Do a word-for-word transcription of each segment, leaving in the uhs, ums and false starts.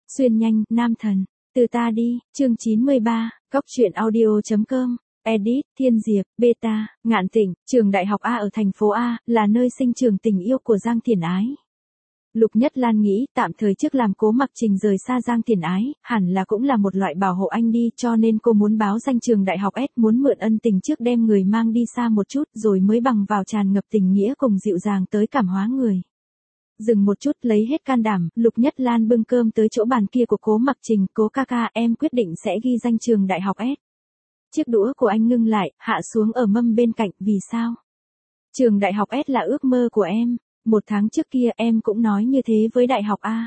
Xuyên nhanh, nam thần. Từ ta đi, chương chín mươi ba, Cóc truyện audio.com. Edit, Thiên Diệp, Beta, Ngạn Tịnh, trường đại học A ở thành phố A, là nơi sinh trường tình yêu của Giang Thiển Ái. Lục Nhất Lan nghĩ, tạm thời trước làm Cố Mặc Trình rời xa Giang Thiển Ái, hẳn là cũng là một loại bảo hộ anh đi, cho nên cô muốn báo danh trường đại học S, muốn mượn ân tình trước đem người mang đi xa một chút, rồi mới bằng vào tràn ngập tình nghĩa cùng dịu dàng tới cảm hóa người. Dừng một chút, lấy hết can đảm, Lục Nhất Lan bưng cơm tới chỗ bàn kia của Cố Mặc Trình. Cố ca ca, em quyết định sẽ ghi danh trường đại học S. Chiếc đũa của anh ngưng lại, hạ xuống ở mâm bên cạnh, vì sao? Trường đại học S là ước mơ của em, một tháng trước kia em cũng nói như thế với đại học A.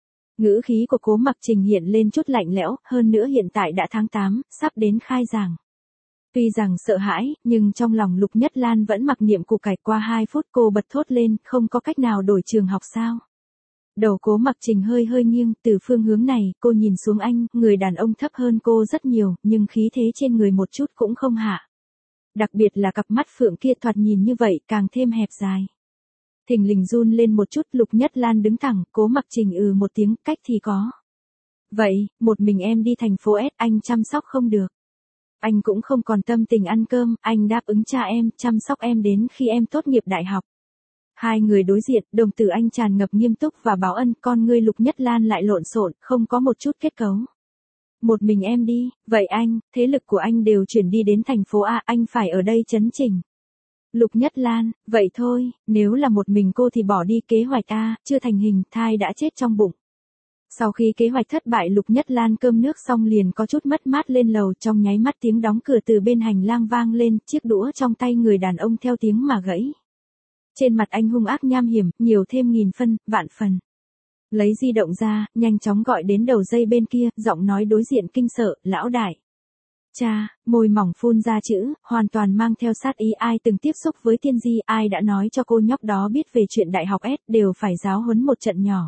Ngữ khí của Cố Mặc Trình hiện lên chút lạnh lẽo, hơn nữa hiện tại đã tháng tám, sắp đến khai giảng. Tuy rằng sợ hãi, nhưng trong lòng Lục Nhất Lan vẫn mặc niệm củ cải. Qua hai phút cô bật thốt lên, không có cách nào đổi trường học sao? Đầu Cố Mặc Trình hơi hơi nghiêng, từ phương hướng này, cô nhìn xuống anh, người đàn ông thấp hơn cô rất nhiều, nhưng khí thế trên người một chút cũng không hạ. Đặc biệt là cặp mắt phượng kia thoạt nhìn như vậy, càng thêm hẹp dài. Thình lình run lên một chút, Lục Nhất Lan đứng thẳng, Cố Mặc Trình ừ một tiếng, cách thì có. Vậy, một mình em đi thành phố S, anh chăm sóc không được. Anh cũng không còn tâm tình ăn cơm, anh đáp ứng cha em, chăm sóc em đến khi em tốt nghiệp đại học. Hai người đối diện, đồng tử anh tràn ngập nghiêm túc và báo ân, con ngươi Lục Nhất Lan lại lộn xộn, không có một chút kết cấu. Một mình em đi, vậy anh, thế lực của anh đều chuyển đi đến thành phố A, anh phải ở đây chấn chỉnh. Lục Nhất Lan, vậy thôi, nếu là một mình cô thì bỏ đi. Kế hoạch A, chưa thành hình, thai đã chết trong bụng. Sau khi kế hoạch thất bại, Lục Nhất Lan cơm nước xong liền có chút mất mát lên lầu, trong nháy mắt tiếng đóng cửa từ bên hành lang vang lên, chiếc đũa trong tay người đàn ông theo tiếng mà gãy. Trên mặt anh hung ác nham hiểm, nhiều thêm nghìn phân, vạn phần. Lấy di động ra, nhanh chóng gọi đến đầu dây bên kia, giọng nói đối diện kinh sợ, lão đại. Cha, môi mỏng phun ra chữ, hoàn toàn mang theo sát ý. Ai từng tiếp xúc với Thiên Di, ai đã nói cho cô nhóc đó biết về chuyện đại học S, đều phải giáo huấn một trận nhỏ.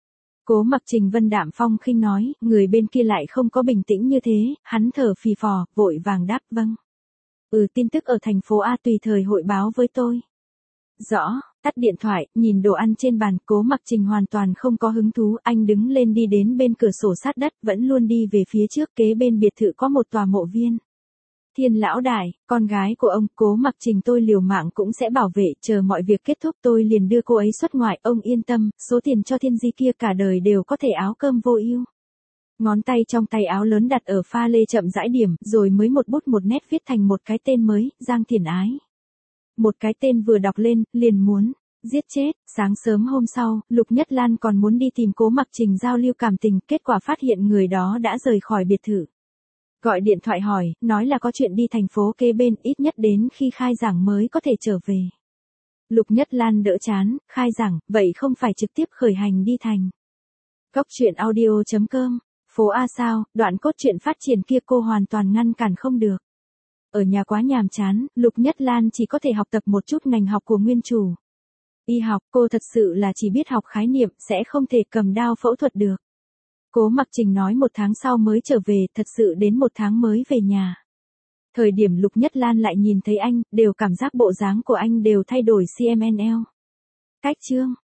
Cố Mặc Trình vân đạm phong khinh nói, người bên kia lại không có bình tĩnh như thế, hắn thở phì phò, vội vàng đáp vâng. Ừ, tin tức ở thành phố A tùy thời hội báo với tôi. Rõ, tắt điện thoại, nhìn đồ ăn trên bàn. Cố Mặc Trình hoàn toàn không có hứng thú, anh đứng lên đi đến bên cửa sổ sát đất, vẫn luôn đi về phía trước. Kế bên biệt thự có một tòa mộ viên. Thiên lão đại, con gái của ông. Cố Mặc Trình, tôi liều mạng cũng sẽ bảo vệ, chờ mọi việc kết thúc tôi liền đưa cô ấy xuất ngoại, ông yên tâm, số tiền cho Thiên Di kia cả đời đều có thể áo cơm vô ưu. Ngón tay trong tay áo lớn đặt ở pha lê chậm rãi điểm, rồi mới một bút một nét viết thành một cái tên mới, Giang Thiển Ái. Một cái tên vừa đọc lên, liền muốn giết chết. Sáng sớm hôm sau, Lục Nhất Lan còn muốn đi tìm Cố Mặc Trình giao lưu cảm tình, kết quả phát hiện người đó đã rời khỏi biệt thự. Gọi điện thoại hỏi, nói là có chuyện đi thành phố kế bên, ít nhất đến khi khai giảng mới có thể trở về. Lục Nhất Lan đỡ chán, khai giảng, vậy không phải trực tiếp khởi hành đi thành. Cóc truyện audio.com, phố A sao, đoạn cốt truyện phát triển kia cô hoàn toàn ngăn cản không được. Ở nhà quá nhàm chán, Lục Nhất Lan chỉ có thể học tập một chút ngành học của nguyên chủ. Y học, cô thật sự là chỉ biết học khái niệm, sẽ không thể cầm đao phẫu thuật được. Cố Mặc Trình nói một tháng sau mới trở về, thật sự đến một tháng mới về nhà. Thời điểm Lục Nhất Lan lại nhìn thấy anh, đều cảm giác bộ dáng của anh đều thay đổi xê em en lờ. Cách chương.